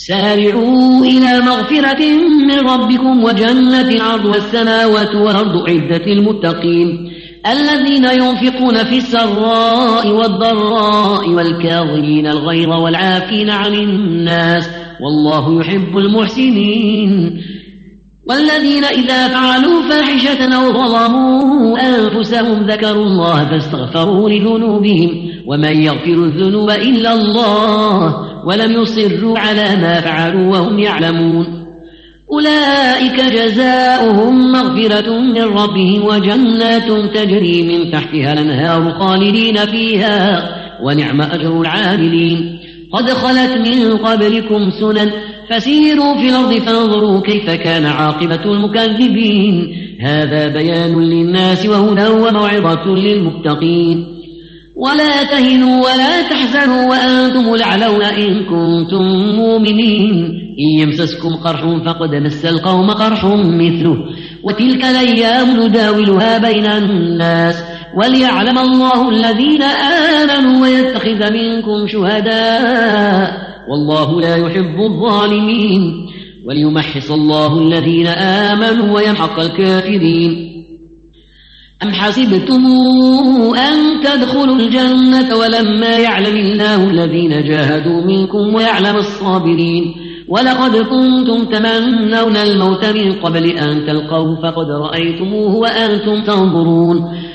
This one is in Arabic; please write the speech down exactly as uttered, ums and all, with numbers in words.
سارعوا إلى مغفرة من ربكم وجنة عرضها السماوات والأرض عدة المتقين الذين ينفقون في السراء والضراء والكاظمين الغيظ والعافين عن الناس والله يحب المحسنين والذين إذا فعلوا فاحشة أو ظلموا أنفسهم ذكروا الله فاستغفروا لذنوبهم ومن يغفر الذنوب إلا الله ولم يصروا على ما فعلوا وهم يعلمون أولئك جزاؤهم مغفرة من ربهم وجنات تجري من تحتها الأنهار خالدين فيها ونعم أجر العاملين قد خلت من قبلكم سنن فسيروا في الأرض فانظروا كيف كان عاقبة المكذبين هذا بيان للناس وهدى وموعظة للمتقين ولا تهنوا ولا تحزنوا وأنتم الأعلون إن كنتم مؤمنين إن يمسسكم قرح فقد مس القوم قرح مثله وتلك الأيام نداولها بين الناس وليعلم الله الذين آمنوا ويتخذ منكم شهداء والله لا يحب الظالمين وليمحص الله الذين آمنوا ويمحق الكافرين أم حسبتم أن تدخلوا الجنة ولما يعلم الله الذين جاهدوا منكم ويعلم الصابرين ولقد كنتم تمنون الموت من قبل أن تلقوه فقد رأيتموه وأنتم تنظرون